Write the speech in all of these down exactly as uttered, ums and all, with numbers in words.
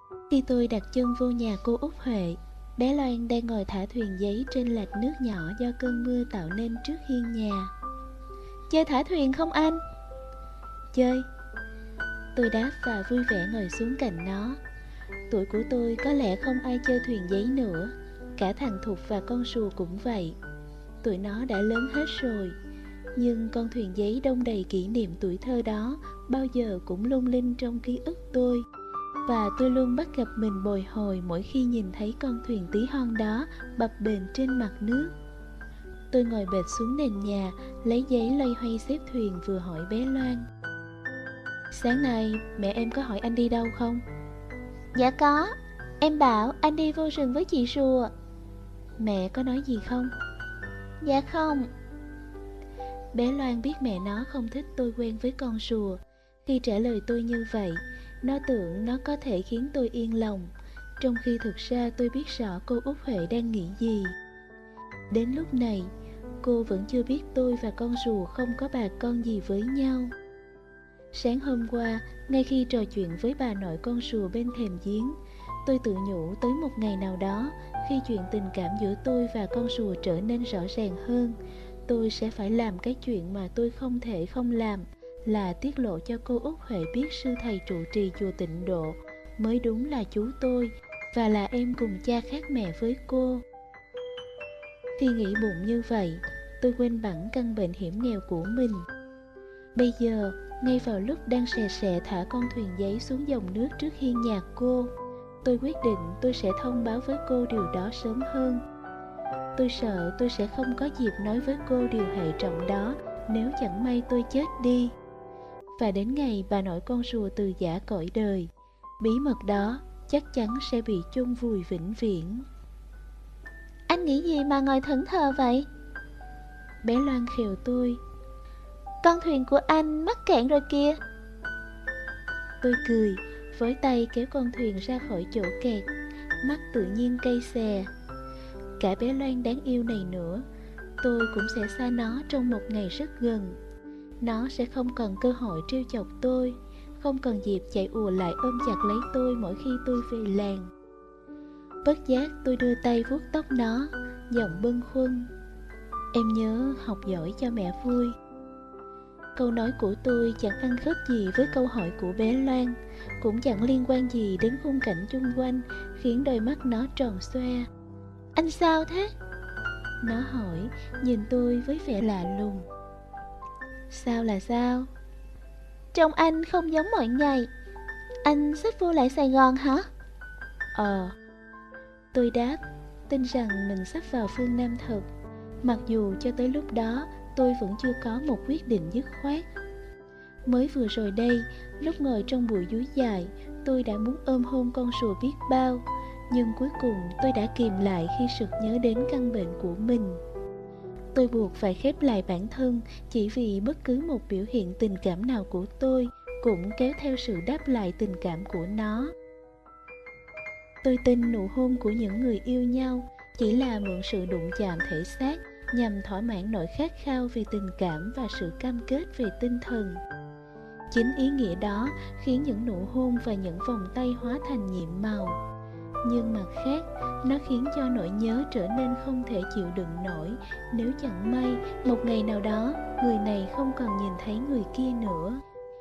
Khi tôi đặt chân vô nhà cô Út Huệ, bé Loan đang ngồi thả thuyền giấy trên lạch nước nhỏ do cơn mưa tạo nên trước hiên nhà. Chơi thả thuyền không anh? Chơi. Tôi đáp và vui vẻ ngồi xuống cạnh nó. Tuổi của tôi có lẽ không ai chơi thuyền giấy nữa. Cả thằng Thục và con Sùa cũng vậy. Tụi nó đã lớn hết rồi. Nhưng con thuyền giấy đông đầy kỷ niệm tuổi thơ đó bao giờ cũng lung linh trong ký ức tôi. Và tôi luôn bắt gặp mình bồi hồi mỗi khi nhìn thấy con thuyền tí hon đó bập bềnh trên mặt nước. Tôi ngồi bệt xuống nền nhà, lấy giấy loay hoay xếp thuyền, vừa hỏi bé Loan: Sáng nay mẹ em có hỏi anh đi đâu không? Dạ có. Em bảo anh đi vô rừng với chị Rùa. Mẹ có nói gì không? Dạ không. Bé Loan biết mẹ nó không thích tôi quen với con rùa. Khi trả lời tôi như vậy, nó tưởng nó có thể khiến tôi yên lòng, trong khi thực ra tôi biết rõ cô Út Huệ đang nghĩ gì. Đến lúc này, cô vẫn chưa biết tôi và con rùa không có bà con gì với nhau. Sáng hôm qua, ngay khi trò chuyện với bà nội con rùa bên thềm giếng, tôi tự nhủ tới một ngày nào đó, khi chuyện tình cảm giữa tôi và con rùa trở nên rõ ràng hơn, tôi sẽ phải làm cái chuyện mà tôi không thể không làm, là tiết lộ cho cô Út Huệ biết sư thầy trụ trì chùa Tịnh Độ mới đúng là chú tôi, và là em cùng cha khác mẹ với cô. Khi nghĩ bụng như vậy, tôi quên bẵng căn bệnh hiểm nghèo của mình. Bây giờ, ngay vào lúc đang sè sè thả con thuyền giấy xuống dòng nước trước hiên nhà cô, tôi quyết định tôi sẽ thông báo với cô điều đó sớm hơn. Tôi sợ tôi sẽ không có dịp nói với cô điều hệ trọng đó nếu chẳng may tôi chết đi. Và đến ngày bà nội con rùa từ giã cõi đời, bí mật đó chắc chắn sẽ bị chôn vùi vĩnh viễn. Anh nghĩ gì mà ngồi thẫn thờ vậy? Bé Loan khều tôi. Con thuyền của anh mắc cạn rồi kìa. Tôi cười, với tay kéo con thuyền ra khỏi chỗ kẹt, mắt tự nhiên cay xè. Cả bé Loan đáng yêu này nữa, tôi cũng sẽ xa nó trong một ngày rất gần. Nó sẽ không còn cơ hội trêu chọc tôi, không còn dịp chạy ùa lại ôm chặt lấy tôi mỗi khi tôi về làng. Bất giác tôi đưa tay vuốt tóc nó, giọng bâng khuâng: Em nhớ học giỏi cho mẹ vui. Câu nói của tôi chẳng ăn khớp gì với câu hỏi của bé Loan, cũng chẳng liên quan gì đến khung cảnh chung quanh, khiến đôi mắt nó tròn xoe. Anh sao thế? Nó hỏi, nhìn tôi với vẻ lạ lùng. Sao là sao? Trông anh không giống mọi ngày. Anh sắp vô lại Sài Gòn hả? Ờ. Tôi đáp, tin rằng mình sắp vào phương Nam thật, mặc dù cho tới lúc đó tôi vẫn chưa có một quyết định dứt khoát. Mới vừa rồi đây, lúc ngồi trong buổi dúi dài, tôi đã muốn ôm hôn con rùa biết bao, nhưng cuối cùng tôi đã kìm lại khi sực nhớ đến căn bệnh của mình. Tôi buộc phải khép lại bản thân chỉ vì bất cứ một biểu hiện tình cảm nào của tôi cũng kéo theo sự đáp lại tình cảm của nó. Tôi tin nụ hôn của những người yêu nhau chỉ là mượn sự đụng chạm thể xác nhằm thỏa mãn nỗi khát khao về tình cảm và sự cam kết về tinh thần. Chính ý nghĩa đó khiến những nụ hôn và những vòng tay hóa thành nhiệm màu. Nhưng mặt khác, nó khiến cho nỗi nhớ trở nên không thể chịu đựng nổi nếu chẳng may một ngày nào đó người này không còn nhìn thấy người kia nữa.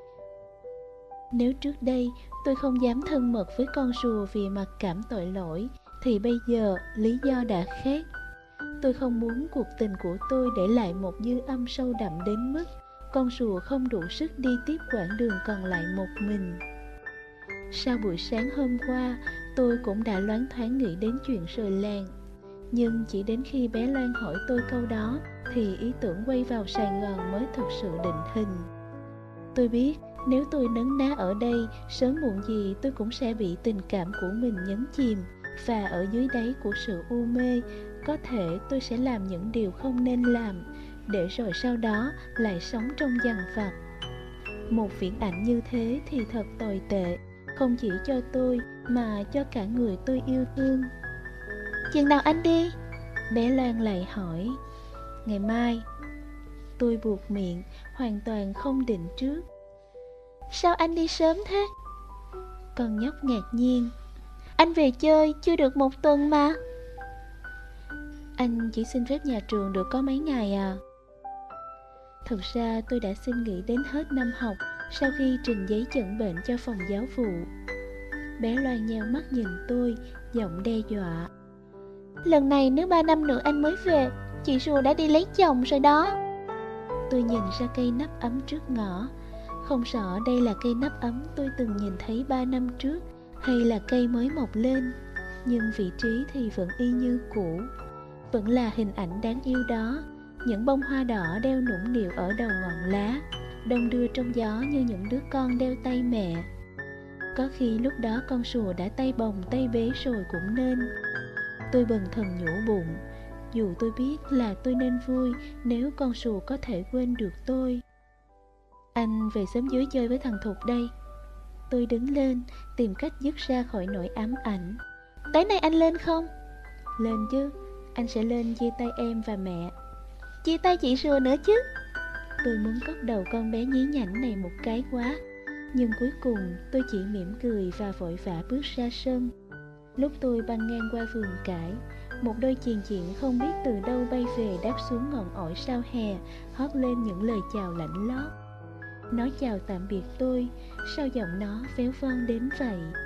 Nếu trước đây tôi không dám thân mật với con rùa vì mặc cảm tội lỗi, thì bây giờ lý do đã khác. Tôi không muốn cuộc tình của tôi để lại một dư âm sâu đậm đến mức con rùa không đủ sức đi tiếp quãng đường còn lại một mình. Sau buổi sáng hôm qua, tôi cũng đã loáng thoáng nghĩ đến chuyện rời làng. Nhưng chỉ đến khi bé Loan hỏi tôi câu đó thì ý tưởng quay vào Sài Gòn mới thực sự định hình. Tôi biết nếu tôi nấn ná ở đây, sớm muộn gì tôi cũng sẽ bị tình cảm của mình nhấn chìm. Và ở dưới đáy của sự u mê, có thể tôi sẽ làm những điều không nên làm, để rồi sau đó lại sống trong dằn vặt. Một viễn ảnh như thế thì thật tồi tệ, không chỉ cho tôi mà cho cả người tôi yêu thương. Chừng nào anh đi? Bé Loan lại hỏi. Ngày mai. Tôi buột miệng, hoàn toàn không định trước. Sao anh đi sớm thế? Con nhóc ngạc nhiên. Anh về chơi chưa được một tuần mà. Anh chỉ xin phép nhà trường được có mấy ngày à. Thật ra tôi đã xin nghỉ đến hết năm học sau khi trình giấy chẩn bệnh cho phòng giáo vụ. Bé Loan nheo mắt nhìn tôi, giọng đe dọa. Lần này nếu ba năm nữa anh mới về, chị Rùa đã đi lấy chồng rồi đó. Tôi nhìn ra cây nắp ấm trước ngõ. Không rõ đây là cây nắp ấm tôi từng nhìn thấy ba năm trước hay là cây mới mọc lên, nhưng vị trí thì vẫn y như cũ. Vẫn là hình ảnh đáng yêu đó, những bông hoa đỏ đeo nũng nịu ở đầu ngọn lá, đong đưa trong gió như những đứa con đeo tay mẹ. Có khi lúc đó con rùa đã tay bồng tay bế rồi cũng nên. Tôi bần thần nhủ bụng, dù tôi biết là tôi nên vui nếu con rùa có thể quên được tôi. Anh về xóm dưới chơi với thằng Thục đây. Tôi đứng lên, tìm cách dứt ra khỏi nỗi ám ảnh. Tối nay anh lên không? Lên chứ, anh sẽ lên chia tay em và mẹ. Chia tay chị Rùa nữa chứ. Tôi muốn cốc đầu con bé nhí nhảnh này một cái quá. Nhưng cuối cùng tôi chỉ mỉm cười và vội vã bước ra sân. Lúc tôi băng ngang qua vườn cải, một đôi chuyền chiện không biết từ đâu bay về đáp xuống ngọn ổi sau hè, hót lên những lời chào lạnh lót. Nó chào tạm biệt tôi, sao giọng nó véo von đến vậy?